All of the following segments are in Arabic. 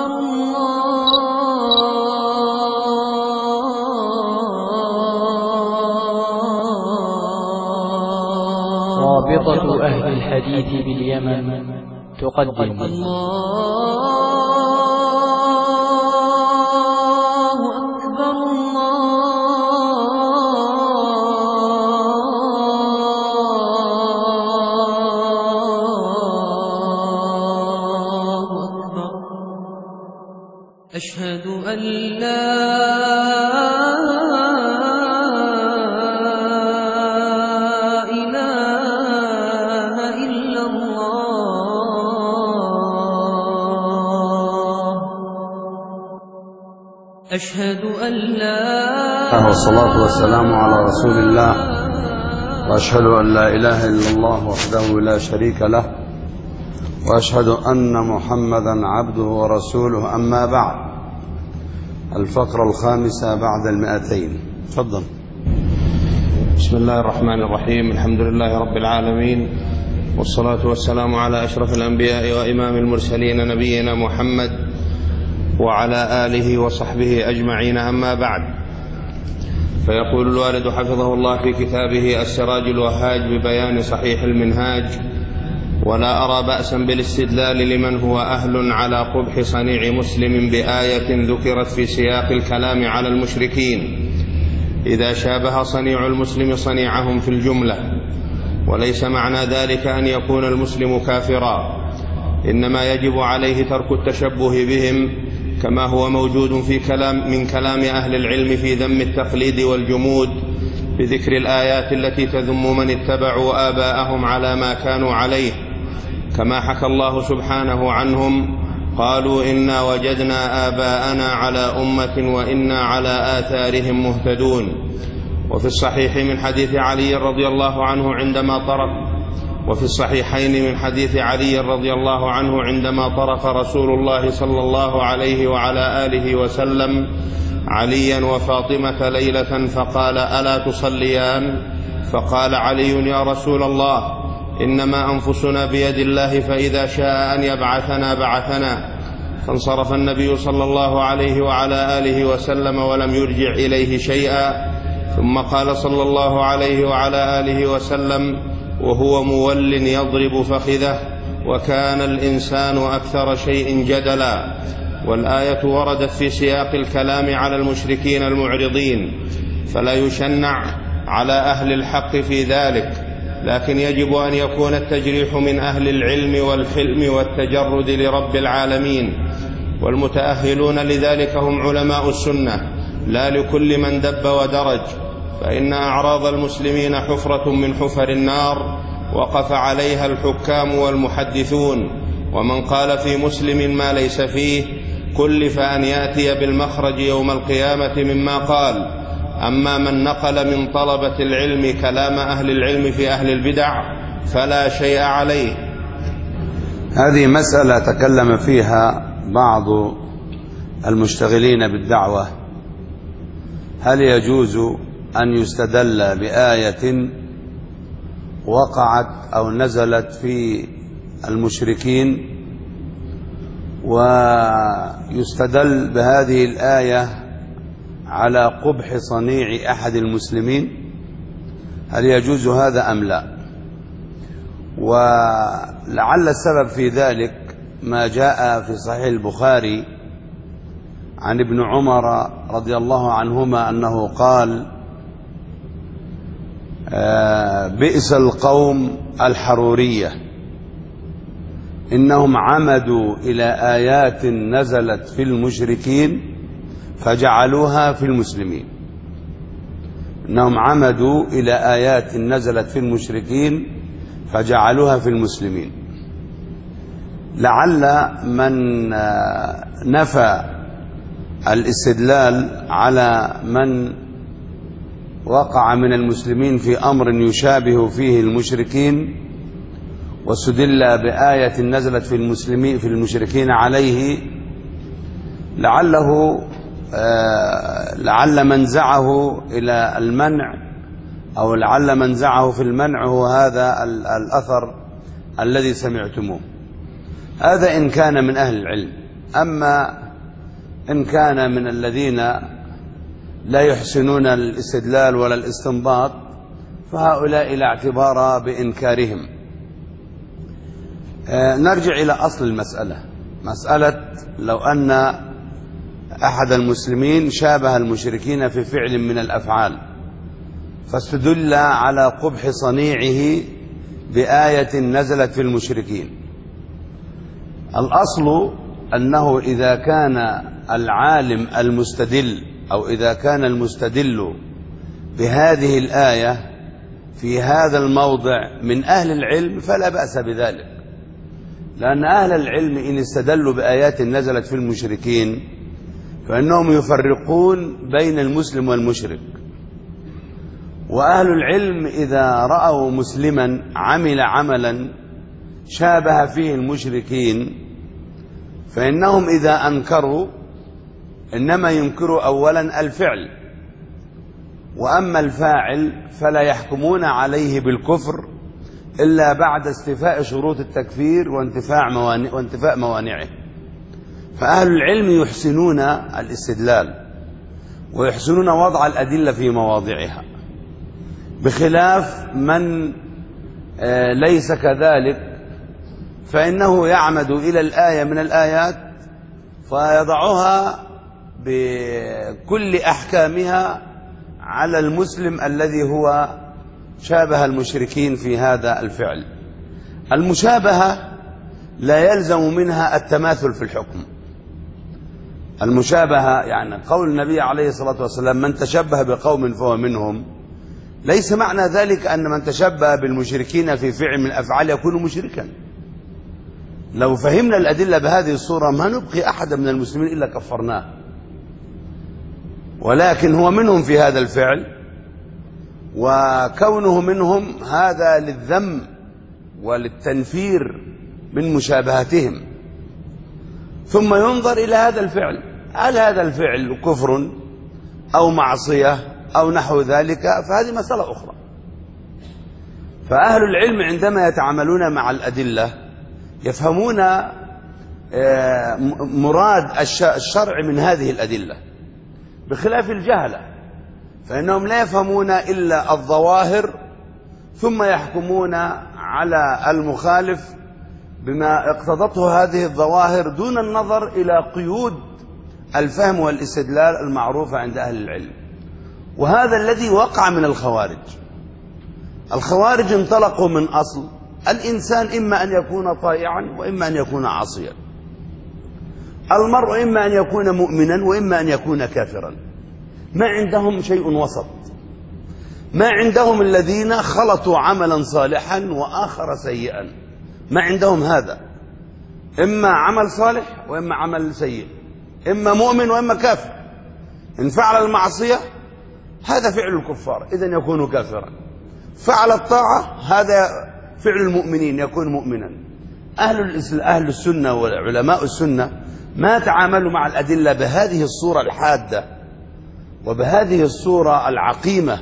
رابطة أهل الحديث باليمن تقدم أشهد أن لا إله إلا الله أشهد أن لا والصلاة والسلام على رسول الله وأشهد أن لا إله إلا الله وحده لا شريك له وأشهد أن محمدا عبده ورسوله. أما بعد، الفقرة الخامسة بعد 200. تفضل. بسم الله الرحمن الرحيم. الحمد لله رب العالمين، والصلاة والسلام على أشرف الأنبياء وإمام المرسلين نبينا محمد وعلى آله وصحبه أجمعين. أما بعد، فيقول الوالد حفظه الله في كتابه السراج الوهاج ببيان صحيح المنهاج: ولا أرى بأسا بالاستدلال لمن هو أهل على قبح صنيع مسلم بآية ذكرت في سياق الكلام على المشركين إذا شابه صنيع المسلم صنيعهم في الجملة، وليس معنى ذلك أن يكون المسلم كافرا، إنما يجب عليه ترك التشبه بهم، كما هو موجود من كلام أهل العلم في ذم التقليد والجمود بذكر الآيات التي تذم من اتبعوا آباءهم على ما كانوا عليه، كما حكى الله سبحانه عنهم: قالوا إنا وجدنا آباءنا على أمة وإنا على آثارهم مهتدون. وفي الصحيح من حديث علي رضي الله عنه وفي الصحيحين من حديث علي رضي الله عنه عندما طرق رسول الله صلى الله عليه وعلى آله وسلم عليا وفاطمة ليلة فقال: ألا تصليان؟ فقال علي: يا رسول الله، إنما أنفسنا بيد الله، فإذا شاء أن يبعثنا بعثنا. فانصرف النبي صلى الله عليه وعلى آله وسلم ولم يرجع إليه شيئا، ثم قال صلى الله عليه وعلى آله وسلم وهو مول يضرب فخذه: وكان الإنسان أكثر شيء جدلا. والآية وردت في سياق الكلام على المشركين المعرضين، فلا يشنع على أهل الحق في ذلك، لكن يجب أن يكون التجريح من أهل العلم والحلم والتجرد لرب العالمين، والمتأهلون لذلك هم علماء السنة، لا لكل من دب ودرج، فإن أعراض المسلمين حفرة من حفر النار وقف عليها الحكام والمحدثون، ومن قال في مسلم ما ليس فيه كلف أن يأتي بالمخرج يوم القيامة مما قال. أما من نقل من طلبة العلم كلام أهل العلم في أهل البدع فلا شيء عليه. هذه مسألة تكلم فيها بعض المشتغلين بالدعوة: هل يجوز أن يستدل بآية وقعت أو نزلت في المشركين ويستدل بهذه الآية على قبح صنيع أحد المسلمين؟ هل يجوز هذا أم لا؟ ولعل السبب في ذلك ما جاء في صحيح البخاري عن ابن عمر رضي الله عنهما أنه قال: بئس القوم الحرورية، إنهم عمدوا إلى آيات نزلت في المشركين فجعلوها في المسلمين. إنهم عمدوا إلى آيات نزلت في المشركين فجعلوها في المسلمين. لعل من نفى الاستدلال على من وقع من المسلمين في أمر يشابه فيه المشركين واستدل بآية نزلت في المشركين عليه، لعل منزعه إلى المنع أو لعل منزعه في المنع هو هذا الأثر الذي سمعتموه. هذا إن كان من أهل العلم. أما إن كان من الذين لا يحسنون الاستدلال ولا الاستنباط فهؤلاء لا اعتبار بإنكارهم. نرجع إلى أصل المسألة، مسألة لو أن أحد المسلمين شابه المشركين في فعل من الأفعال فاستدل على قبح صنيعه بآية نزلت في المشركين. الأصل أنه إذا كان العالم المستدل أو إذا كان المستدل بهذه الآية في هذا الموضع من أهل العلم فلا بأس بذلك، لأن أهل العلم إن استدلوا بآيات نزلت في المشركين فإنهم يفرقون بين المسلم والمشرك. وأهل العلم إذا رأوا مسلما عمل عملا شابه فيه المشركين فإنهم إذا أنكروا إنما ينكروا أولا الفعل، وأما الفاعل فلا يحكمون عليه بالكفر إلا بعد استيفاء شروط التكفير وانتفاء موانعه. فأهل العلم يحسنون الاستدلال ويحسنون وضع الأدلة في مواضعها، بخلاف من ليس كذلك فإنه يعمد إلى الآية من الآيات فيضعها بكل أحكامها على المسلم الذي هو شابه المشركين في هذا الفعل. المشابهة لا يلزم منها التماثل في الحكم. المشابهة يعني قول النبي عليه الصلاة والسلام من تشبه بقوم فهو منهم، ليس معنى ذلك أن من تشبه بالمشركين في فعل من الأفعال يكون مشركا. لو فهمنا الأدلة بهذه الصورة ما نبقي أحد من المسلمين إلا كفرناه، ولكن هو منهم في هذا الفعل، وكونه منهم هذا للذم وللتنفير من مشابهتهم. ثم ينظر إلى هذا الفعل، هل هذا الفعل كفر أو معصية أو نحو ذلك، فهذه مسألة أخرى. فأهل العلم عندما يتعاملون مع الأدلة يفهمون مراد الشرع من هذه الأدلة، بخلاف الجهلة فإنهم لا يفهمون إلا الظواهر ثم يحكمون على المخالف بما اقتضته هذه الظواهر دون النظر إلى قيود الفهم والاستدلال المعروفة عند أهل العلم. وهذا الذي وقع من الخوارج. الخوارج انطلقوا من أصل الإنسان إما أن يكون طائعا وإما أن يكون عاصيا، المرء إما أن يكون مؤمنا وإما أن يكون كافرا، ما عندهم شيء وسط. ما عندهم الذين خلطوا عملا صالحا وآخر سيئا، ما عندهم هذا، إما عمل صالح وإما عمل سيء، إما مؤمن وإما كافر. إن فعل المعصية هذا فعل الكفار إذن يكون كافرا، فعل الطاعة هذا فعل المؤمنين يكون مؤمنا. أهل السنة وعلماء السنة ما تعاملوا مع الأدلة بهذه الصورة الحادة وبهذه الصورة العقيمة،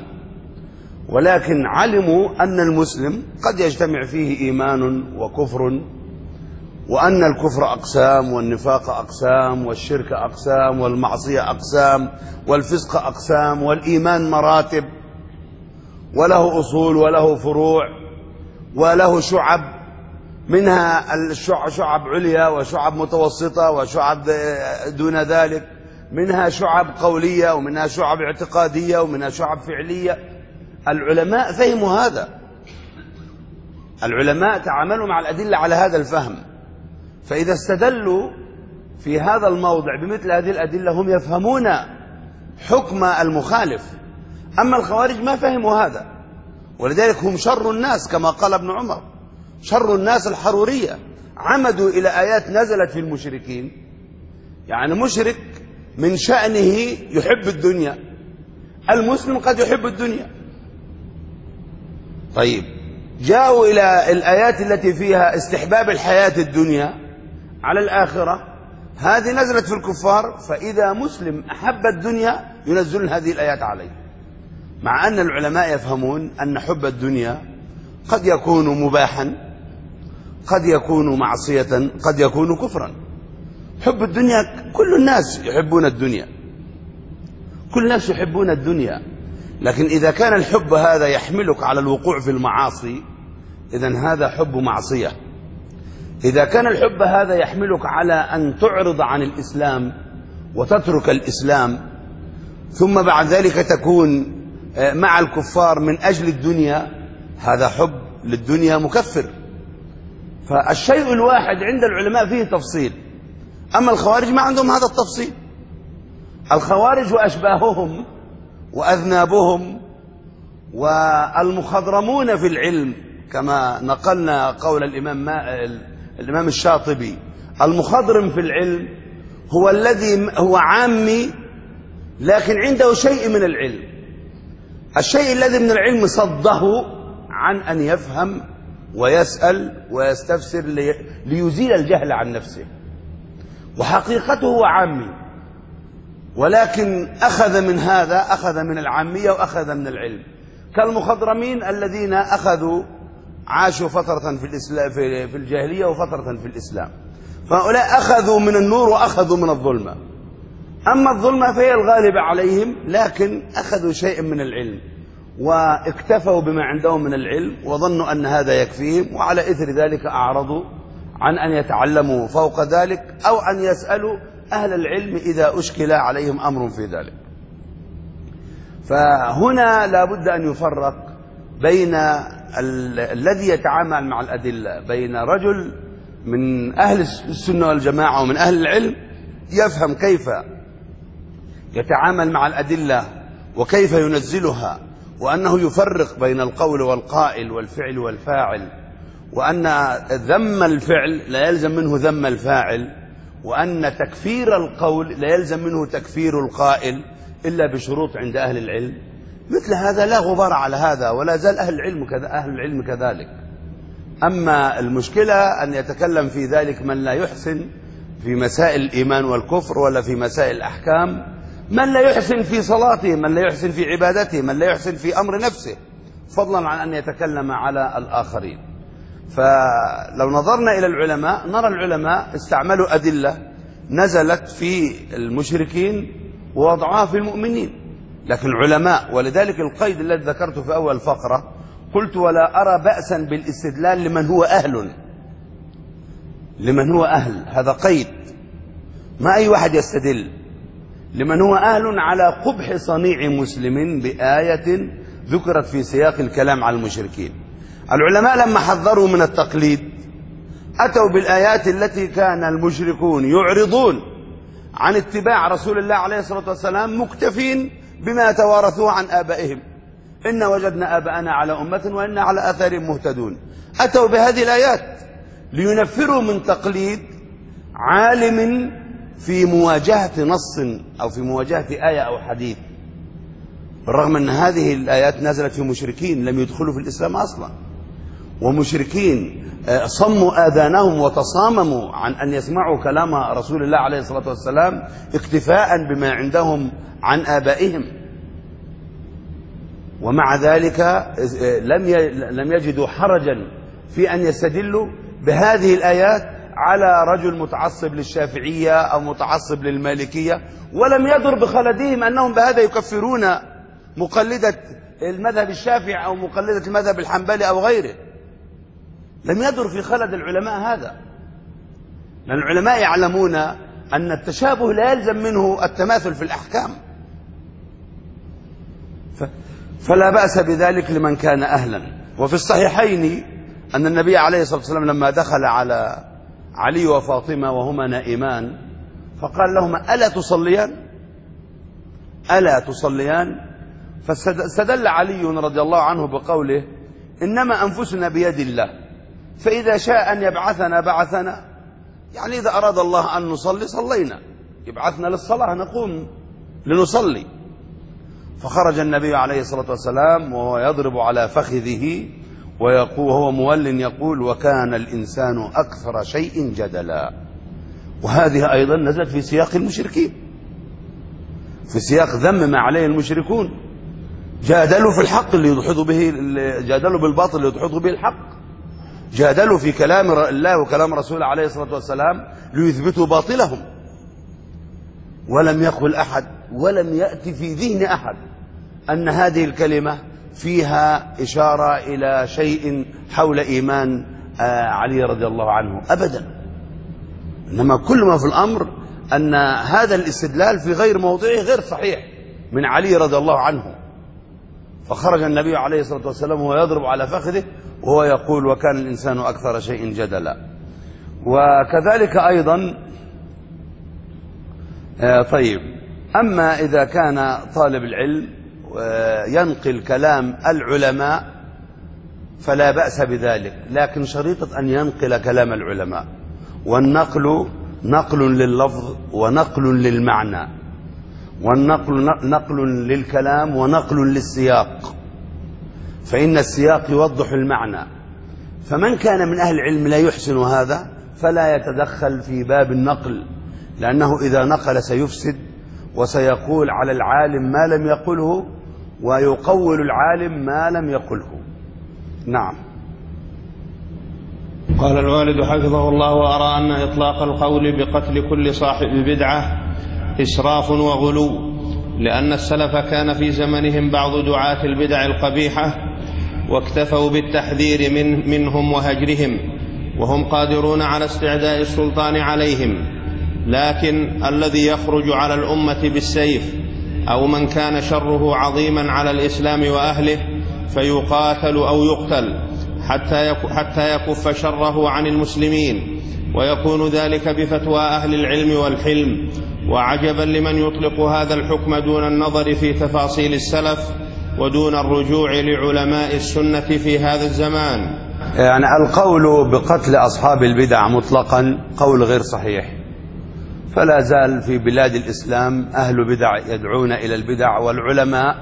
ولكن علموا أن المسلم قد يجتمع فيه إيمان وكفر، وأن الكفر أقسام والنفاق أقسام والشرك أقسام والمعصية أقسام والفسق أقسام والإيمان مراتب، وله أصول وله فروع وله شعب، منها شعب عليا وشعب متوسطة وشعب دون ذلك، منها شعب قولية ومنها شعب اعتقادية ومنها شعب فعلية. العلماء فهموا هذا، العلماء تعاملوا مع الأدلة على هذا الفهم، فإذا استدلوا في هذا الموضع بمثل هذه الأدلة هم يفهمون حكم المخالف. أما الخوارج ما فهموا هذا، ولذلك هم شر الناس كما قال ابن عمر، شر الناس الحرورية، عمدوا إلى آيات نزلت في المشركين. يعني مشرك من شأنه يحب الدنيا، المسلم قد يحب الدنيا. طيب جاءوا إلى الآيات التي فيها استحباب الحياة الدنيا على الآخرة، هذه نزلت في الكفار، فإذا مسلم أحب الدنيا ينزلون هذه الآيات عليه، مع أن العلماء يفهمون أن حب الدنيا قد يكون مباحا، قد يكون معصية، قد يكون كفرا. حب الدنيا كل الناس يحبون الدنيا، كل الناس يحبون الدنيا، لكن إذا كان الحب هذا يحملك على الوقوع في المعاصي إذن هذا حب معصية. إذا كان الحب هذا يحملك على أن تعرض عن الإسلام وتترك الإسلام ثم بعد ذلك تكون مع الكفار من أجل الدنيا، هذا حب للدنيا مكفر. فالشيء الواحد عند العلماء فيه تفصيل، أما الخوارج ما عندهم هذا التفصيل. الخوارج وأشباههم وأذنابهم والمخضرمون في العلم، كما نقلنا قول الإمام الشاطبي: المخضرم في العلم هو الذي هو عامي لكن عنده شيء من العلم، الشيء الذي من العلم صده عن أن يفهم ويسأل ويستفسر ليزيل الجهل عن نفسه، وحقيقته هو عامي ولكن أخذ من هذا، أخذ من العامية وأخذ من العلم، كالمخضرمين الذين عاشوا فترة في الإسلام في الجاهلية وفترة في الإسلام، فهؤلاء أخذوا من النور وأخذوا من الظلمة. أما الظلمة فهي الغالبة عليهم، لكن أخذوا شيء من العلم واكتفوا بما عندهم من العلم وظنوا أن هذا يكفيهم، وعلى إثر ذلك أعرضوا عن أن يتعلموا فوق ذلك أو أن يسألوا أهل العلم إذا أشكل عليهم أمر في ذلك. فهنا لا بد أن يفرق بين الذي يتعامل مع الأدلة، بين رجل من أهل السنة والجماعة ومن أهل العلم يفهم كيف يتعامل مع الأدلة وكيف ينزلها، وأنه يفرق بين القول والقائل والفعل والفاعل، وأن ذم الفعل لا يلزم منه ذم الفاعل، وأن تكفير القول لا يلزم منه تكفير القائل إلا بشروط عند أهل العلم. مثل هذا لا غبار على هذا، ولا زال أهل العلم كذلك. أما المشكلة أن يتكلم في ذلك من لا يحسن في مسائل الإيمان والكفر ولا في مسائل الأحكام، من لا يحسن في صلاته، من لا يحسن في عبادته، من لا يحسن في أمر نفسه، فضلا عن أن يتكلم على الآخرين. فلو نظرنا إلى العلماء نرى العلماء استعملوا أدلة نزلت في المشركين ووضعوها في المؤمنين، لكن علماء. ولذلك القيد الذي ذكرته في أول فقرة قلت: ولا أرى بأسا بالاستدلال لمن هو أهل، لمن هو أهل، هذا قيد، ما أي واحد يستدل، لمن هو أهل على قبح صنيع مسلم بآية ذكرت في سياق الكلام على المشركين. العلماء لما حذروا من التقليد أتوا بالآيات التي كان المشركون يعرضون عن اتباع رسول الله عليه الصلاة والسلام مكتفين بما توارثوه عن آبائهم: إن وجدنا آباءنا على أمة وإنا على آثارهم مهتدون. أتوا بهذه الآيات لينفروا من تقليد عالم في مواجهة نص أو في مواجهة آية أو حديث، بالرغم أن هذه الآيات نزلت في مشركين لم يدخلوا في الإسلام أصلا، ومشركين صموا آذانهم وتصامموا عن أن يسمعوا كلام رسول الله عليه الصلاة والسلام اكتفاء بما عندهم عن آبائهم، ومع ذلك لم يجدوا حرجا في أن يستدلوا بهذه الآيات على رجل متعصب للشافعية أو متعصب للمالكية، ولم يضر بخلدهم أنهم بهذا يكفرون مقلدة المذهب الشافعي أو مقلدة المذهب الحنبلي أو غيره. لم يضر في خلد العلماء هذا، لأن العلماء يعلمون أن التشابه لا يلزم منه التماثل في الأحكام، فلا بأس بذلك لمن كان أهلا. وفي الصحيحين أن النبي عليه الصلاة والسلام لما دخل على علي وفاطمة وهما نائمان فقال لهما: ألا تصليان؟ ألا تصليان؟ فاستدل علي رضي الله عنه بقوله: إنما أنفسنا بيد الله، فإذا شاء أن يبعثنا بعثنا، يعني إذا أراد الله أن نصلي صلينا، يبعثنا للصلاة نقوم لنصلي. فخرج النبي عليه الصلاة والسلام وهو يضرب على فخذه وهو مول يقول: وكان الإنسان أكثر شيء جدلا. وهذه أيضا نزلت في سياق المشركين، في سياق ذم ما عليه المشركون، جادلوا في الحق اللي يدحضوا به، جادلوا بالباطل اللي يدحضوا به الحق، جادلوا في كلام الله وكلام رسوله عليه الصلاة والسلام ليثبتوا باطلهم. ولم يقل أحد ولم يأتي في ذهن أحد أن هذه الكلمة فيها إشارة إلى شيء حول إيمان علي رضي الله عنه أبدا. إنما كل ما في الأمر أن هذا الاستدلال في غير موضعه غير صحيح من علي رضي الله عنه. فخرج النبي عليه الصلاة والسلام وهو يضرب على فخذه وهو يقول وكان الإنسان أكثر شيء جدلا. وكذلك أيضا طيب، أما إذا كان طالب العلم ينقل كلام العلماء فلا بأس بذلك، لكن شريطة أن ينقل كلام العلماء، والنقل نقل لللفظ ونقل للمعنى، والنقل نقل للكلام ونقل للسياق، فإن السياق يوضح المعنى. فمن كان من أهل العلم لا يحسن هذا فلا يتدخل في باب النقل، لأنه إذا نقل سيفسد وسيقول على العالم ما لم يقله ويقول العالم ما لم يقله. نعم. قال الوالد حفظه الله: وأرى أن إطلاق القول بقتل كل صاحب بدعة إسراف وغلو، لأن السلف كان في زمنهم بعض دعاة البدع القبيحة واكتفوا بالتحذير منهم وهجرهم، وهم قادرون على استعداء السلطان عليهم. لكن الذي يخرج على الأمة بالسيف أو من كان شره عظيما على الإسلام وأهله فيقاتل أو يقتل حتى يكف شره عن المسلمين، ويكون ذلك بفتوى أهل العلم والحلم. وعجبا لمن يطلق هذا الحكم دون النظر في تفاصيل السلف ودون الرجوع لعلماء السنة في هذا الزمان. يعني القول بقتل أصحاب البدع مطلقا قول غير صحيح، فلا زال في بلاد الإسلام أهل بدع يدعون إلى البدع، والعلماء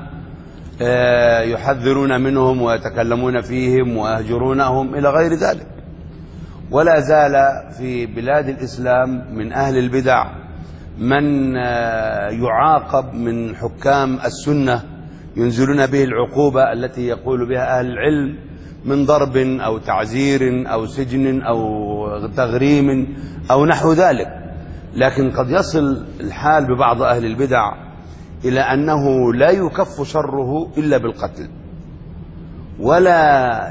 يحذرون منهم ويتكلمون فيهم ويهجرونهم إلى غير ذلك. ولا زال في بلاد الإسلام من أهل البدع من يعاقب من حكام السنة ينزلون به العقوبة التي يقول بها أهل العلم من ضرب أو تعزير أو سجن أو تغريم أو نحو ذلك. لكن قد يصل الحال ببعض أهل البدع إلى أنه لا يكف شره إلا بالقتل، ولا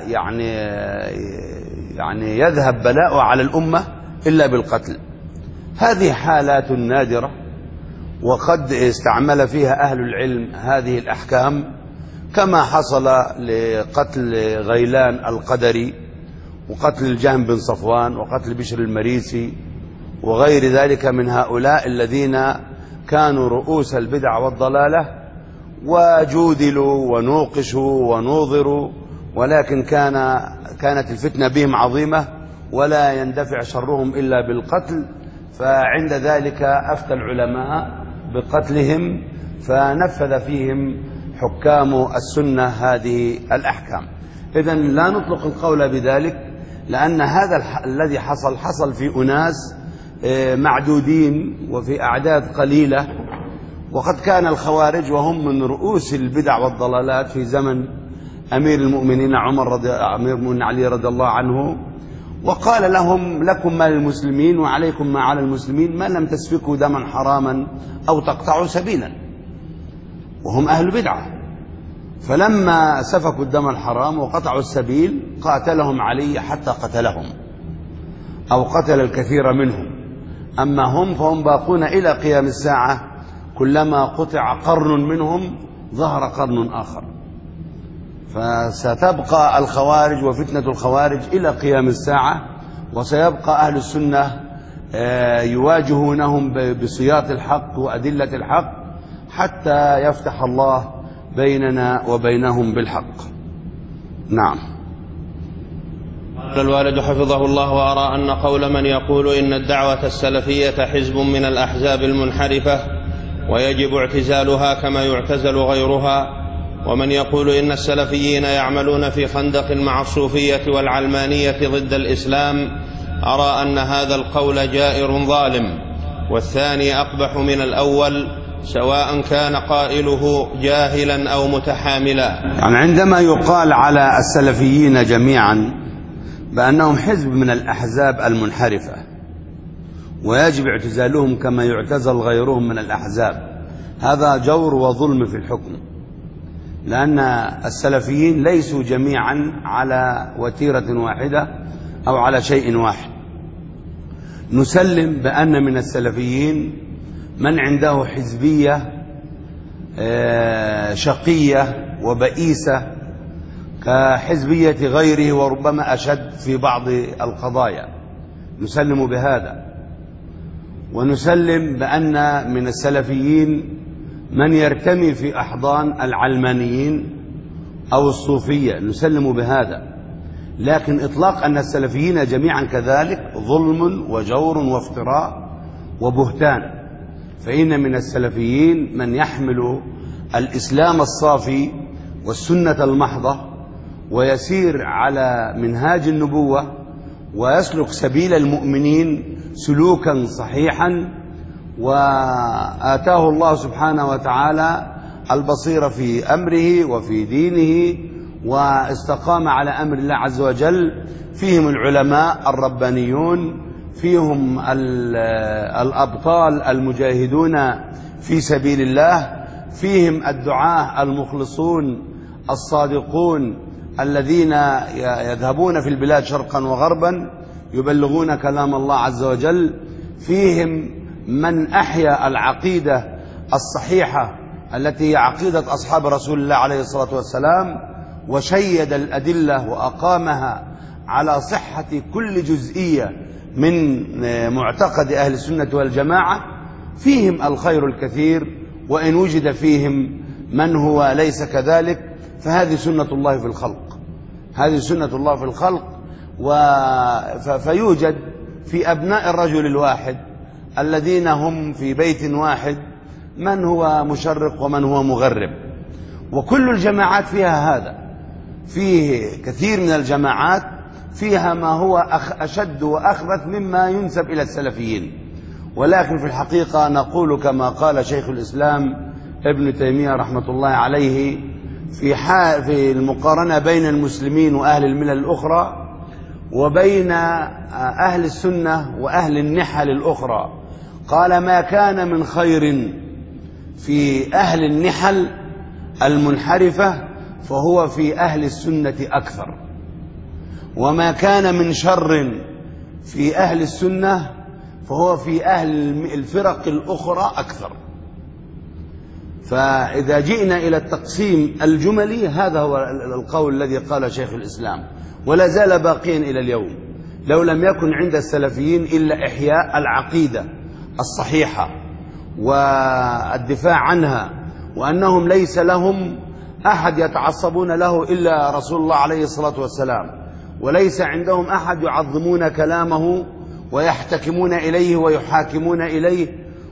يعني يذهب بلاؤه على الأمة إلا بالقتل. هذه حالات نادرة، وقد استعمل فيها أهل العلم هذه الأحكام، كما حصل لقتل غيلان القدري وقتل الجهم بن صفوان وقتل بشر المريسي وغير ذلك من هؤلاء الذين كانوا رؤوس البدع والضلالة وجودلوا ونوقشوا ونوظروا، ولكن كانت الفتنة بهم عظيمة ولا يندفع شرهم إلا بالقتل. فعند ذلك أفتى العلماء بقتلهم، فنفذ فيهم حكام السنة هذه الأحكام. إذن لا نطلق القول بذلك، لأن هذا الذي حصل في أناس معدودين وفي أعداد قليلة. وقد كان الخوارج وهم من رؤوس البدع والضلالات في زمن أمير المؤمنين أمير المؤمنين علي رضي الله عنه، وقال لهم: لكم ما للمسلمين وعليكم ما على المسلمين ما لم تسفكوا دما حراما أو تقطعوا سبيلا، وهم أهل بدعة. فلما سفكوا الدم الحرام وقطعوا السبيل قاتلهم علي حتى قتلهم أو قتل الكثير منهم. أما هم فهم باقون إلى قيام الساعة، كلما قطع قرن منهم ظهر قرن آخر. فستبقى الخوارج وفتنة الخوارج إلى قيام الساعة، وسيبقى أهل السنة يواجهونهم بصياط الحق وأدلة الحق حتى يفتح الله بيننا وبينهم بالحق. نعم. قال الوالد حفظه الله: وأرى أن قول من يقول إن الدعوة السلفية حزب من الأحزاب المنحرفة ويجب اعتزالها كما يعتزل غيرها، ومن يقول إن السلفيين يعملون في خندق مع الصوفية والعلمانية ضد الإسلام، أرى أن هذا القول جائر ظالم، والثاني أقبح من الأول، سواء كان قائله جاهلا أو متحاملا. يعني عندما يقال على السلفيين جميعا بأنهم حزب من الأحزاب المنحرفة، ويجب اعتزالهم كما يعتزل غيرهم من الأحزاب. هذا جور وظلم في الحكم، لأن السلفيين ليسوا جميعا على وتيرة واحدة أو على شيء واحد. نسلم بأن من السلفيين من عنده حزبية شقية وبئيسة كحزبية غيره، وربما أشد في بعض القضايا، نسلم بهذا. ونسلم بأن من السلفيين من يرتمي في أحضان العلمانيين أو الصوفية، نسلم بهذا. لكن إطلاق أن السلفيين جميعا كذلك ظلم وجور وافتراء وبهتان. فإن من السلفيين من يحمل الإسلام الصافي والسنة المحضة ويسير على منهاج النبوة ويسلك سبيل المؤمنين سلوكا صحيحا، وآتاه الله سبحانه وتعالى البصيرة في أمره وفي دينه، واستقام على أمر الله عز وجل. فيهم العلماء الربانيون، فيهم الأبطال المجاهدون في سبيل الله، فيهم الدعاة المخلصون الصادقون الذين يذهبون في البلاد شرقا وغربا يبلغون كلام الله عز وجل، فيهم من أحيا العقيدة الصحيحة التي هي عقيدة أصحاب رسول الله عليه الصلاة والسلام، وشيد الأدلة وأقامها على صحة كل جزئية من معتقد أهل السنة والجماعة. فيهم الخير الكثير، وإن وجد فيهم من هو ليس كذلك فهذه سنة الله في الخلق، هذه سنة الله في الخلق. فيوجد في أبناء الرجل الواحد الذين هم في بيت واحد من هو مشرق ومن هو مغرب، وكل الجماعات فيها هذا. فيه كثير من الجماعات فيها ما هو أشد وأخبث مما ينسب إلى السلفيين، ولكن في الحقيقة نقول كما قال شيخ الإسلام ابن تيمية رحمة الله عليه في المقارنة بين المسلمين وأهل الملل الأخرى وبين أهل السنة وأهل النحل الأخرى، قال: ما كان من خير في أهل النحل المنحرفة فهو في أهل السنة أكثر، وما كان من شر في أهل السنة فهو في أهل الفرق الأخرى أكثر. فإذا جئنا إلى التقسيم الجملي هذا هو القول الذي قال شيخ الإسلام، ولا زال باقيا إلى اليوم، لو لم يكن عند السلفيين إلا إحياء العقيدة الصحيحة والدفاع عنها، وأنهم ليس لهم أحد يتعصبون له إلا رسول الله عليه الصلاة والسلام، وليس عندهم أحد يعظمون كلامه ويحتكمون إليه ويحاكمون إليه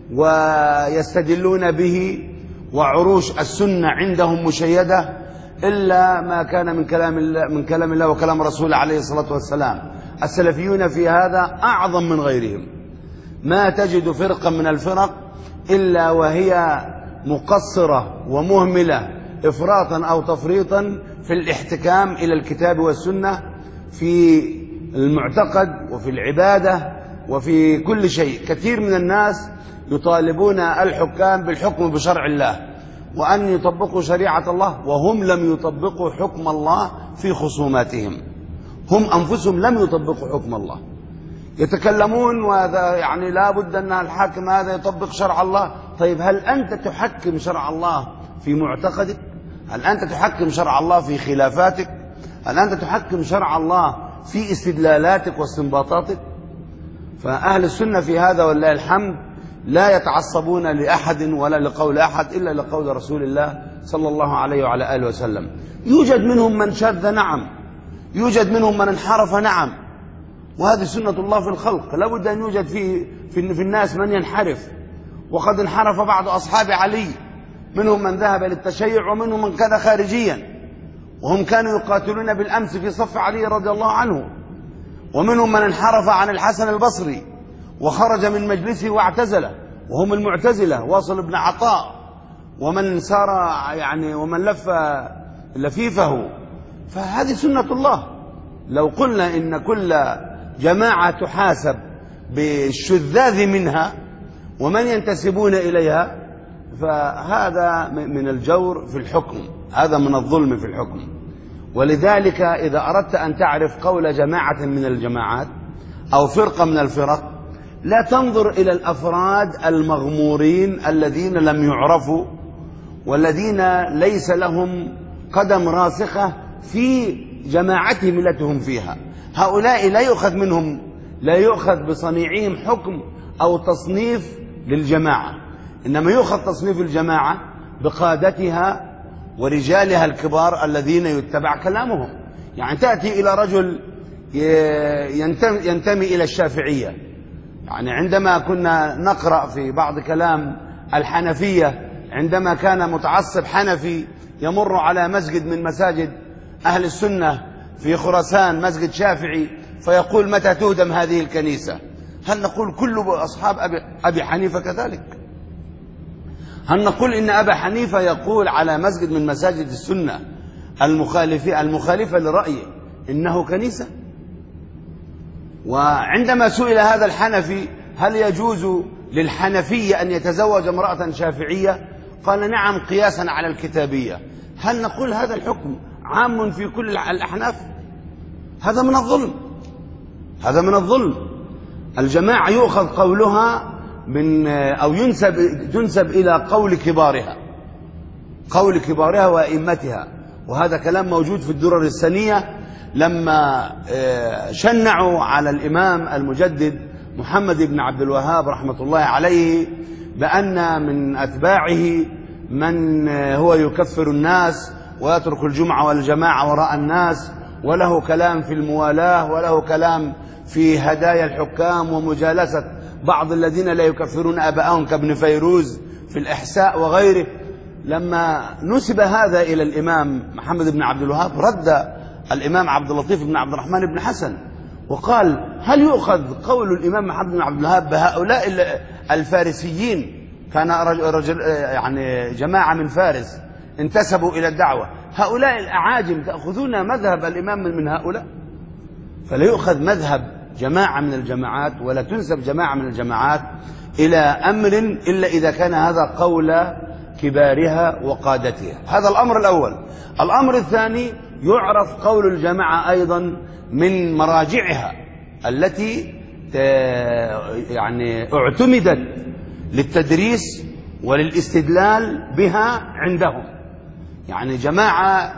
ويستدلون به، وعروش السنة عندهم مشيدة إلا ما كان من كلام الله وكلام رسوله عليه الصلاة والسلام. السلفيون في هذا أعظم من غيرهم، ما تجد فرقا من الفرق إلا وهي مقصرة ومهملة إفراطا أو تفريطا في الاحتكام إلى الكتاب والسنة في المعتقد وفي العبادة وفي كل شيء. كثير من الناس يطالبون الحكام بالحكم بشرع الله وأن يطبقوا شريعة الله، وهم لم يطبقوا حكم الله في خصوماتهم، هم أنفسهم لم يطبقوا حكم الله. يتكلمون وهذا يعني لا بد أن الحاكم هذا يطبق شرع الله. طيب هل أنت تحكم شرع الله في معتقدك؟ هل أنت تحكم شرع الله في خلافاتك؟ هل أنت تحكم شرع الله في استدلالاتك واستنباطاتك؟ فأهل السنة في هذا والله الحمد لا يتعصبون لأحد ولا لقول أحد إلا لقول رسول الله صلى الله عليه وعلى آله وسلم. يوجد منهم من شذ، نعم، يوجد منهم من انحرف، نعم، وهذه سنة الله في الخلق، لا بد أن يوجد في الناس من ينحرف، وقد انحرف بعض أصحاب علي، منهم من ذهب للتشيع ومنهم من كان خارجيا، وهم كانوا يقاتلون بالأمس في صف علي رضي الله عنه، ومنهم من انحرف عن الحسن البصري وخرج من مجلسه واعتزله، وهم المعتزلة واصل بن عطاء، ومن سار يعني ومن لف لفيفه. فهذه سنة الله. لو قلنا إن كل جماعة تحاسب بالشذاذ منها ومن ينتسبون إليها، فهذا من الجور في الحكم، هذا من الظلم في الحكم. ولذلك إذا أردت أن تعرف قول جماعة من الجماعات أو فرقة من الفرق، لا تنظر إلى الأفراد المغمورين الذين لم يعرفوا والذين ليس لهم قدم راسخة في جماعتهم التي هم فيها. هؤلاء لا يؤخذ منهم، لا يؤخذ بصنيعهم حكم أو تصنيف للجماعة، إنما يؤخذ تصنيف الجماعة بقادتها ورجالها الكبار الذين يتبع كلامهم. يعني تأتي إلى رجل ينتمي إلى الشافعية، يعني عندما كنا نقرأ في بعض كلام الحنفية، عندما كان متعصب حنفي يمر على مسجد من مساجد أهل السنة في خراسان، مسجد شافعي، فيقول متى تهدم هذه الكنيسة؟ هل نقول كل أصحاب أبي حنيفة كذلك؟ هل نقول إن أبا حنيفة يقول على مسجد من مساجد السنة المخالفة لرأيه إنه كنيسة؟ وعندما سئل هذا الحنفي هل يجوز للحنفية أن يتزوج امرأة شافعية؟ قال نعم قياسا على الكتابية. هل نقول هذا الحكم عام في كل الأحناف؟ هذا من الظلم، هذا من الظلم. الجماعة يؤخذ قولها من أو تنسب إلى قول كبارها وأئمتها، وهذا كلام موجود في الدرر السنية لما شنعوا على الإمام المجدد محمد بن عبد الوهاب رحمة الله عليه بأن من أتباعه من هو يكفر الناس ويترك الجمعة والجماعة وراء الناس، وله كلام في الموالاة، وله كلام في هدايا الحكام ومجالسة بعض الذين لا يكفرون آباءهم كابن فيروز في الإحساء وغيره. لما نسب هذا إلى الإمام محمد بن عبد الوهاب رد الإمام عبد اللطيف بن عبد الرحمن بن حسن وقال هل يؤخذ قول الإمام محمد بن عبد الوهاب بهؤلاء الفارسيين؟ كان رجل يعني جماعة من فارس انتسبوا إلى الدعوة، هؤلاء الأعاجم تأخذون مذهب الإمام من هؤلاء؟ فلا يؤخذ مذهب جماعة من الجماعات ولا تنسب جماعة من الجماعات إلى أمر إلا إذا كان هذا قول كبارها وقادتها. هذا الأمر الأول. الأمر الثاني، يعرف قول الجماعة أيضا من مراجعها التي يعني اعتمدت للتدريس وللاستدلال بها عندهم. يعني جماعة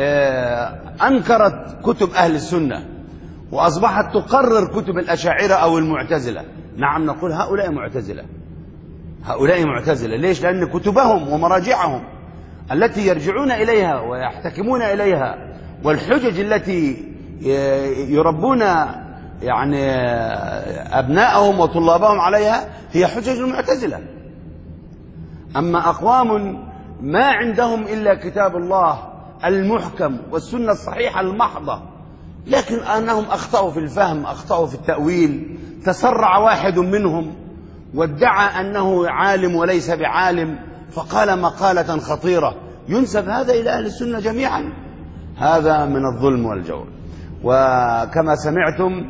أنكرت كتب أهل السنة وأصبحت تقرر كتب الأشاعرة أو المعتزلة. نعم نقول هؤلاء معتزلة، هؤلاء معتزلة. ليش؟ لأن كتبهم ومراجعهم التي يرجعون إليها ويحتكمون إليها والحجج التي يربون يعني أبناءهم وطلابهم عليها هي حجج المعتزلة. أما أقوام ما عندهم إلا كتاب الله المحكم والسنة الصحيحة المحضة، لكن أنهم أخطأوا في الفهم، أخطأوا في التأويل، تسرع واحد منهم وادعى أنه عالم وليس بعالم فقال مقالة خطيرة، ينسب هذا إلى أهل السنة جميعا. هذا من الظلم والجور. وكما سمعتم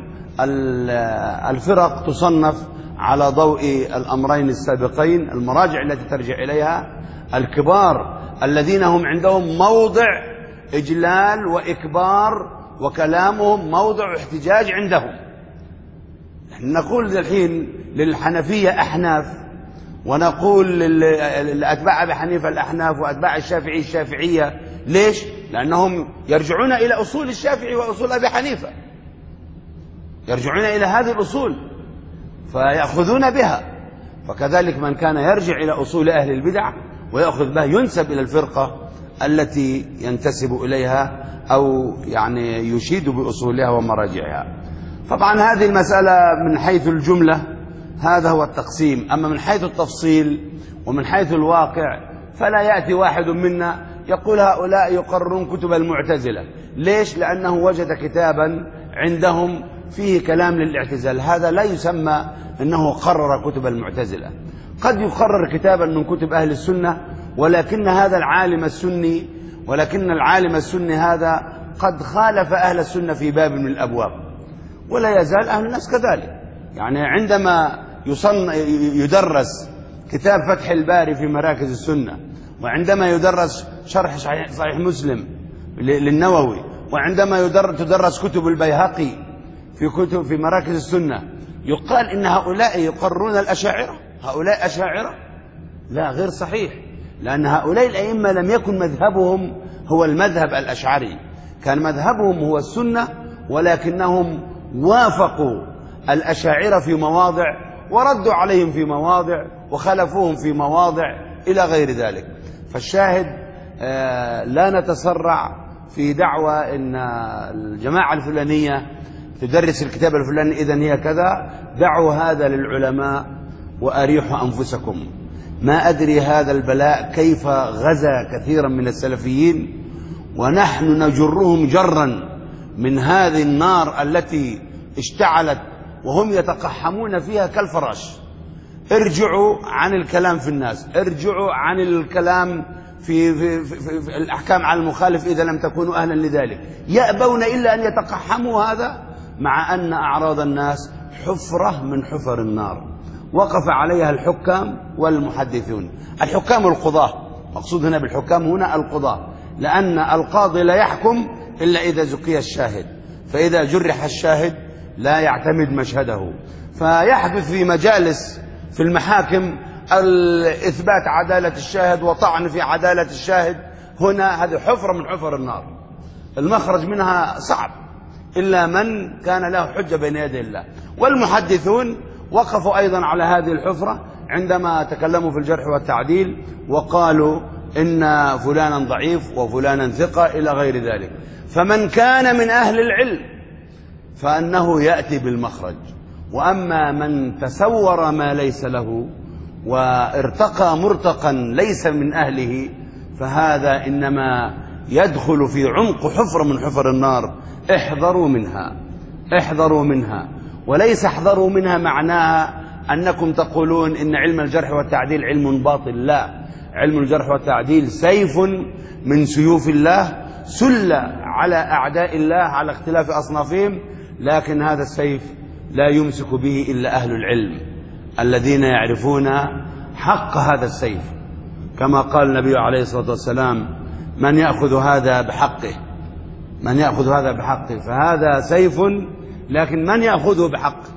الفرق تصنف على ضوء الأمرين السابقين، المراجع التي ترجع إليها الكبار الذين هم عندهم موضع إجلال وإكبار وكلامهم موضع احتجاج عندهم. نقول الحين للحنفية أحناف، ونقول لأتباع أبي حنيفة الأحناف وأتباع الشافعي الشافعية. ليش؟ لأنهم يرجعون إلى أصول الشافعي وأصول أبي حنيفة، يرجعون إلى هذه الأصول فيأخذون بها. فكذلك من كان يرجع إلى أصول أهل البدع ويأخذ بها ينسب إلى الفرقة التي ينتسب إليها أو يعني يشيد بأصولها ومراجعها. طبعا هذه المسألة من حيث الجملة هذا هو التقسيم. أما من حيث التفصيل ومن حيث الواقع فلا يأتي واحد منا يقول هؤلاء يقررون كتب المعتزلة. ليش؟ لأنه وجد كتابا عندهم فيه كلام للاعتزال. هذا لا يسمى أنه قرر كتب المعتزلة. قد يقرر كتابا من كتب أهل السنة، ولكن العالم السني هذا قد خالف أهل السنة في باب من الأبواب، ولا يزال أهل الناس كذلك. يعني عندما يدرس كتاب فتح الباري في مراكز السنة، وعندما يدرس شرح صحيح مسلم للنووي، وعندما تدرس كتب البيهقي في مراكز السنة، يقال إن هؤلاء يقرون الأشاعرة. هؤلاء أشاعرة؟ لا، غير صحيح، لأن هؤلاء الأئمة لم يكن مذهبهم هو المذهب الأشعري، كان مذهبهم هو السنة، ولكنهم وافقوا الأشاعرة في مواضع وردوا عليهم في مواضع وخلفوهم في مواضع إلى غير ذلك. فالشاهد لا نتسرع في دعوى إن الجماعة الفلانية تدرس الكتاب الفلاني إذن هي كذا. دعوا هذا للعلماء وأريحوا أنفسكم. ما أدري هذا البلاء كيف غزا كثيرا من السلفيين، ونحن نجرهم جرا من هذه النار التي اشتعلت وهم يتقحمون فيها كالفراش. ارجعوا عن الكلام في الناس، ارجعوا عن الكلام في الأحكام على المخالف إذا لم تكونوا أهلا لذلك. يأبون إلا أن يتقحموا هذا، مع أن أعراض الناس حفرة من حفر النار وقف عليها الحكام والمحدثون. الحكام القضاة، مقصود هنا بالحكام هنا القضاة، لأن القاضي لا يحكم إلا إذا زكي الشاهد، فإذا جرح الشاهد لا يعتمد مشهده. فيحدث في مجالس في المحاكم إثبات عدالة الشاهد وطعن في عدالة الشاهد. هنا هذه حفرة من حفر النار، المخرج منها صعب إلا من كان له حجة بين يدي الله. والمحدثون وقفوا أيضا على هذه الحفرة عندما تكلموا في الجرح والتعديل وقالوا إن فلانا ضعيف وفلانا ثقة إلى غير ذلك. فمن كان من أهل العلم فأنه يأتي بالمخرج، وأما من تسور ما ليس له وارتقى مرتقا ليس من أهله فهذا إنما يدخل في عمق حفرة من حفر النار. احذروا منها، احذروا منها. وليس احذروا منها معناها أنكم تقولون إن علم الجرح والتعديل علم باطل. لا، علم الجرح والتعديل سيف من سيوف الله سل على أعداء الله على اختلاف أصنافهم، لكن هذا السيف لا يمسك به إلا أهل العلم الذين يعرفون حق هذا السيف، كما قال النبي عليه الصلاة والسلام: من يأخذ هذا بحقه، من يأخذ هذا بحقه. فهذا سيف، لكن من يأخذه بحقه.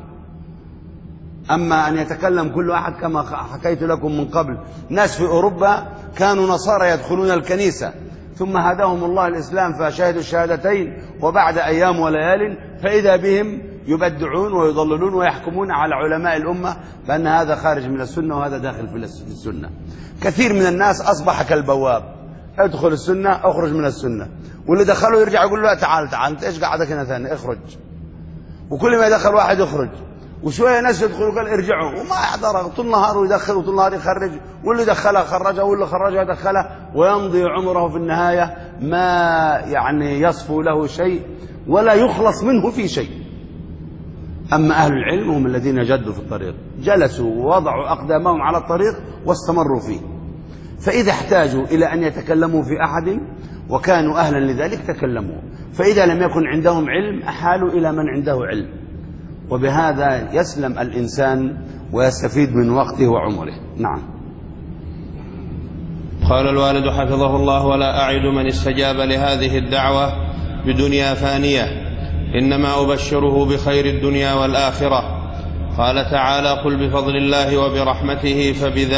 أما أن يتكلم كل أحد كما حكيت لكم من قبل، ناس في أوروبا كانوا نصارى يدخلون الكنيسة، ثم هداهم الله الإسلام فشهدوا الشهادتين، وبعد أيام وليال فإذا بهم يبدعون ويضللون ويحكمون على علماء الأمة بأن هذا خارج من السنة وهذا داخل في السنة. كثير من الناس أصبح كالبواب، ادخل السنة اخرج من السنة، واللي دخله يرجع يقول له تعال تعال انت ايش قاعدك هنا ثاني اخرج، وكل ما يدخل واحد يخرج، وشوية ناس يدخلوا قال ارجعوا، وما يحضر طول النهار ويدخل وطول النهار يخرج، واللي دخلها خرجها واللي خرجها دخلها، ويمضي عمره في النهاية ما يعني يصفو له شيء ولا يخلص منه في شيء. أما أهل العلم هم الذين جدوا في الطريق، جلسوا ووضعوا أقدامهم على الطريق واستمروا فيه، فإذا احتاجوا إلى أن يتكلموا في أحد وكانوا أهلا لذلك تكلموا، فإذا لم يكن عندهم علم أحالوا إلى من عنده علم، وبهذا يسلم الإنسان ويستفيد من وقته وعمره. نعم. قال الوالد حفظه الله: ولا أعد من استجاب لهذه الدعوة بدنيا فانية، إنما أبشره بخير الدنيا والآخرة. قال تعالى: قل بفضل الله وبرحمته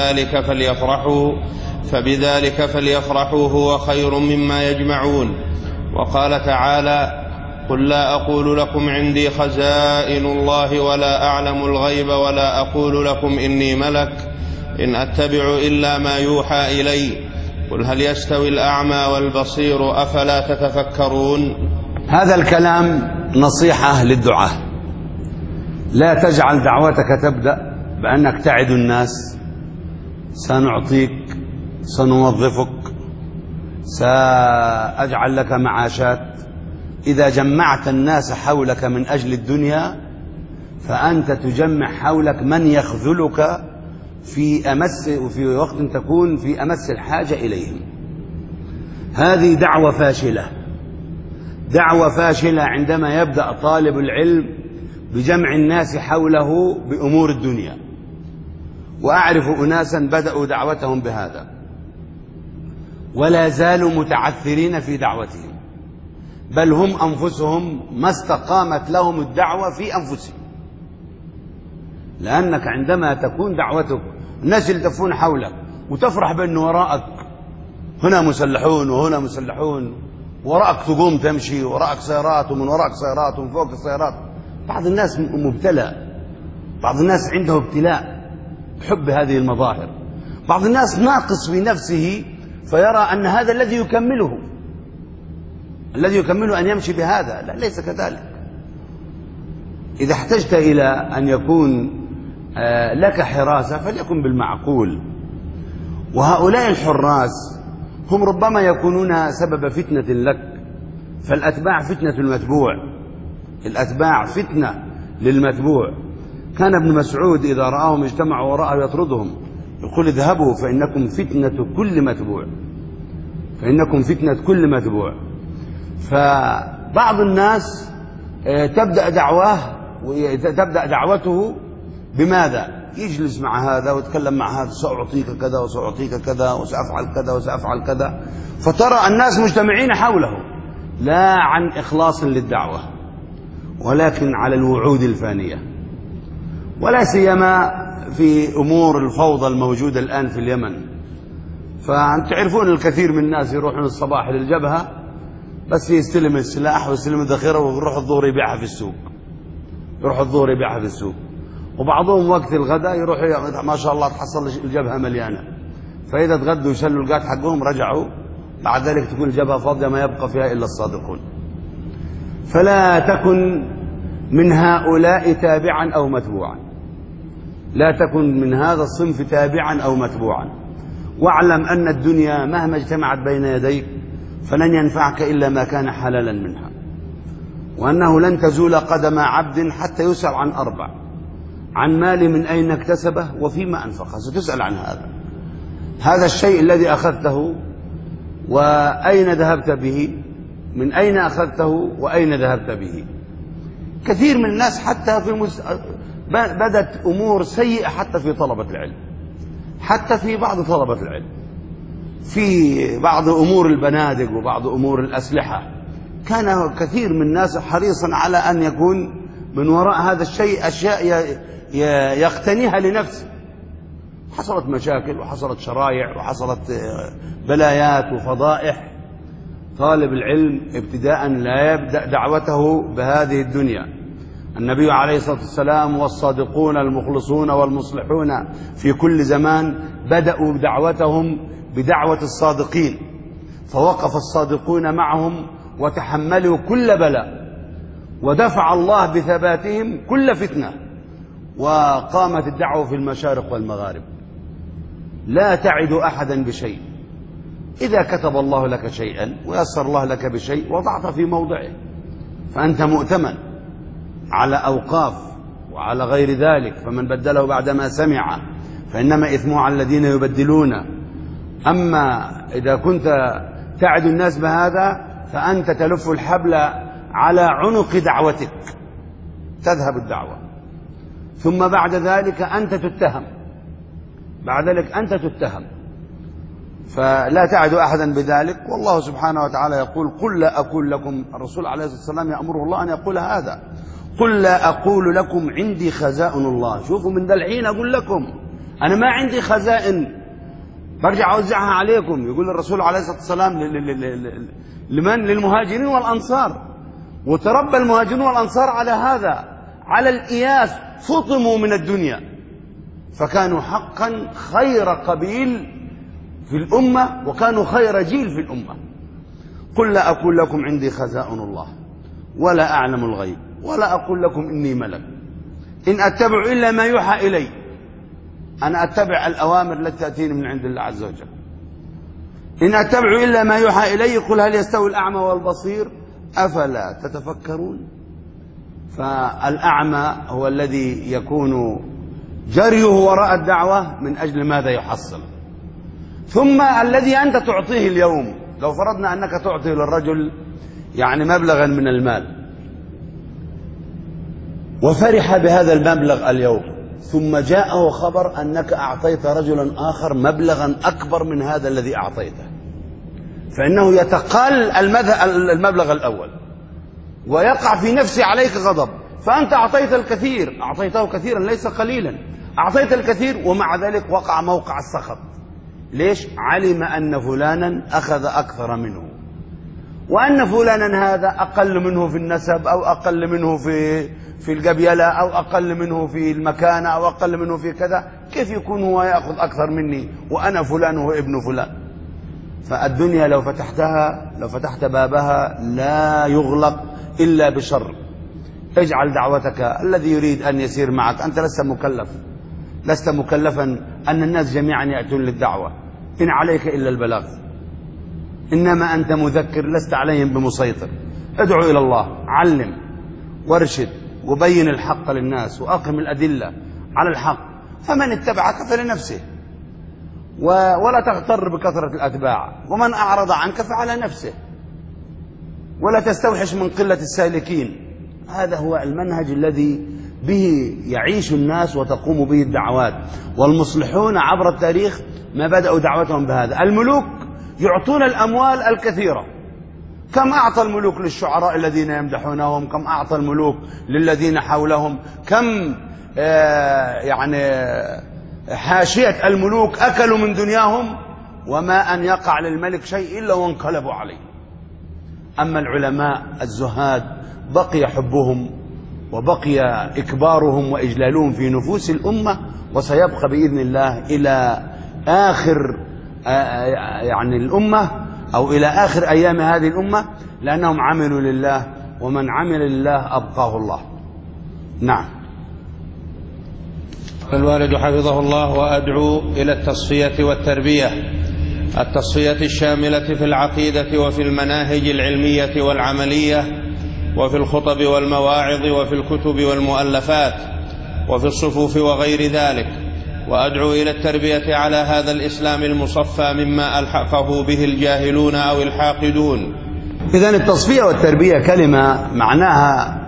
فبذلك فليفرحوا هو خير مما يجمعون. وقال تعالى: قل لا أقول لكم عندي خزائن الله ولا أعلم الغيب ولا أقول لكم إني ملك إن أتبع إلا ما يوحى إلي قل هل يستوي الأعمى والبصير أفلا تتفكرون. هذا الكلام نصيحة للدعاة. لا تجعل دعوتك تبدأ بأنك تعد الناس: سنعطيك، سنوظفك، سأجعل لك معاشات. إذا جمعت الناس حولك من أجل الدنيا فأنت تجمع حولك من يخذلك في وقت تكون في أمس الحاجة إليهم. هذه دعوة فاشلة، دعوة فاشلة عندما يبدأ طالب العلم بجمع الناس حوله بأمور الدنيا، وأعرف أناسا بدأوا دعوتهم بهذا ولا زالوا متعثرين في دعوتهم، بل هم أنفسهم ما استقامت لهم الدعوة في أنفسهم. لأنك عندما تكون دعوتك الناس يلتفون حولك وتفرح بأن وراءك هنا مسلحون وهنا مسلحون، وراءك تقوم تمشي، وراءك سيارات ومن وراءك سيارات ومن فوق السيارات. بعض الناس مبتلى، بعض الناس عنده ابتلاء بحب هذه المظاهر، بعض الناس ناقص في نفسه فيرى أن هذا الذي يكمله أن يمشي بهذا. لا، ليس كذلك. إذا احتجت إلى أن يكون لك حراسة فليكن بالمعقول. وهؤلاء الحراس هم ربما يكونون سبب فتنة لك، فالأتباع فتنة المتبوع، الأتباع فتنة للمتبوع. كان ابن مسعود إذا رآهم اجتمعوا وراءه يطردهم، يقول اذهبوا فإنكم فتنة كل متبوع، فإنكم فتنة كل متبوع. فبعض الناس تبدأ دعوته بماذا؟ يجلس مع هذا ويتكلم مع هذا، سأعطيك كذا وسأعطيك كذا وسأفعل كذا وسأفعل كذا، فترى الناس مجتمعين حوله لا عن إخلاص للدعوة ولكن على الوعود الفانية. ولا سيما في أمور الفوضى الموجودة الآن في اليمن. فأنتم تعرفون الكثير من الناس يروحون الصباح للجبهة بس يستلم السلاح ويستلم الذخيرة ويروح الظهر يبيعها في السوق، وبعضهم وقت الغداء يروح ما شاء الله تحصل الجبهة مليانة، فإذا تغدوا وشلوا القات حقهم رجعوا، بعد ذلك تكون الجبهة فاضية ما يبقى فيها إلا الصادقون. فلا تكن من هؤلاء تابعا أو متبوعا، لا تكن من هذا الصنف تابعا أو متبوعا، واعلم أن الدنيا مهما اجتمعت بين يديك فلن ينفعك إلا ما كان حلالا منها، وأنه لن تزول قدم عبد حتى يسأل عن أربع: عن مال من أين اكتسبه وفيما أنفقه، ستسأل عن هذا الشيء الذي أخذته وأين ذهبت به، من أين أخذته وأين ذهبت به. كثير من الناس حتى بدت أمور سيئة حتى في طلبة العلم، حتى في بعض طلبة العلم، في بعض أمور البنادق وبعض أمور الأسلحة. كان كثير من الناس حريصا على أن يكون من وراء هذا الشيء أشياء يقتنيها لنفسه. حصلت مشاكل وحصلت شرائع وحصلت بلايات وفضائح. طالب العلم ابتداء لا يبدأ دعوته بهذه الدنيا. النبي عليه الصلاة والسلام والصادقون المخلصون والمصلحون في كل زمان بدأوا دعوتهم بدعوة الصادقين، فوقف الصادقون معهم وتحملوا كل بلاء، ودفع الله بثباتهم كل فتنة، وقامت الدعوة في المشارق والمغارب. لا تعد أحدا بشيء، إذا كتب الله لك شيئا ويسر الله لك بشيء وضعت في موضعه، فأنت مؤتمن على أوقاف وعلى غير ذلك. فمن بدله بعدما سمع فإنما إثمه على الذين يبدلون. أما إذا كنت تعد الناس بهذا فأنت تلف الحبل على عنق دعوتك، تذهب الدعوة، ثم بعد ذلك أنت تتهم، فلا تعد أحدا بذلك. والله سبحانه وتعالى يقول: قل لا أقول لكم، الرسول عليه الصلاة والسلام يأمر الله أن يقول هذا: قل لا أقول لكم عندي خزائن الله. شوفوا من ذا الحين أقول لكم أنا ما عندي خزائن برجع أوزعها عليكم. يقول الرسول عليه الصلاة والسلام لمن؟ للمهاجرين والأنصار. وتربى المهاجرون والأنصار على هذا، على الإياس، فطموا من الدنيا، فكانوا حقا خير قبيل في الأمة وكانوا خير جيل في الأمة. قل لا أقول لكم عندي خزائن الله ولا أعلم الغيب ولا أقول لكم إني ملك إن أتبع إلا ما يوحى إلي. أنا أتبع الأوامر التي تأتيني من عند الله عز وجل. إن أتبع إلا ما يوحى إلي. قل هل يستوي الأعمى والبصير أفلا تتفكرون. فالأعمى هو الذي يكون جريه وراء الدعوة من أجل ماذا يحصل، ثم الذي أنت تعطيه اليوم. لو فرضنا أنك تعطي للرجل يعني مبلغا من المال، وفرح بهذا المبلغ اليوم، ثم جاءه خبر أنك أعطيت رجلا آخر مبلغا أكبر من هذا الذي أعطيته، فإنه يتقل المبلغ الأول ويقع في نفسه عليك غضب. فأنت أعطيت الكثير، أعطيته كثيرا ليس قليلا، أعطيت الكثير ومع ذلك وقع موقع السخط. ليش؟ علم أن فلانا أخذ أكثر منه، وأن فلانا هذا أقل منه في النسب، أو أقل منه في القبيلة، أو أقل منه في المكانة، أو أقل منه في كذا. كيف يكون هو يأخذ أكثر مني وأنا فلان وابن فلان؟ فالدنيا لو فتحت بابها لا يغلق إلا بشر. اجعل دعوتك الذي يريد أن يسير معك، أنت لست مكلفا أن الناس جميعا يأتون للدعوة، إن عليك إلا البلاغ، إنما أنت مذكر لست عليهم بمسيطر. ادعو إلى الله، علم وارشد وبين الحق للناس وأقم الأدلة على الحق، فمن اتبعك فلنفسه، ولا تغتر بكثرة الأتباع، ومن أعرض عنك فعلى نفسه، ولا تستوحش من قلة السالكين. هذا هو المنهج الذي به يعيش الناس وتقوم به الدعوات، والمصلحون عبر التاريخ ما بدأوا دعوتهم بهذا. الملوك يعطون الأموال الكثيرة، كم أعطى الملوك للشعراء الذين يمدحونهم، كم أعطى الملوك للذين حولهم، كم حاشية الملوك أكلوا من دنياهم، وما أن يقع للملك شيء إلا وانقلبوا عليه. أما العلماء الزهاد بقي حبهم وبقي إكبارهم وإجلالهم في نفوس الأمة، وسيبقى بإذن الله إلى آخر الأمة، أو إلى آخر أيام هذه الأمة، لأنهم عملوا لله، ومن عمل لله أبقاه الله. نعم. الوالد حفظه الله: وأدعو إلى التصفية والتربية، التصفية الشاملة في العقيدة وفي المناهج العلمية والعملية، وفي الخطب والمواعظ، وفي الكتب والمؤلفات، وفي الصفوف وغير ذلك. وأدعو إلى التربية على هذا الإسلام المصفى مما ألحقه به الجاهلون أو الحاقدون. إذن التصفية والتربية كلمة معناها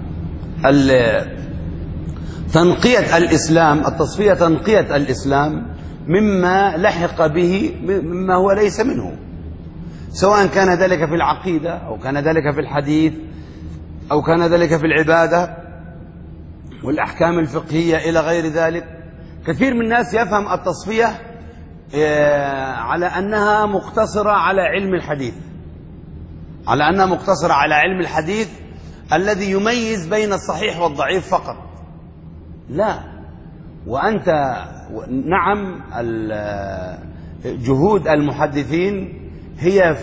تنقية الإسلام، التصفية تنقية الإسلام مما لحق به، مما هو ليس منه، سواء كان ذلك في العقيدة، أو كان ذلك في الحديث، أو كان ذلك في العبادة والأحكام الفقهية إلى غير ذلك. كثير من الناس يفهم التصفية على أنها مقتصرة على علم الحديث، على أنها مقتصرة على علم الحديث الذي يميز بين الصحيح والضعيف فقط. لا، وأنت نعم جهود المحدثين هي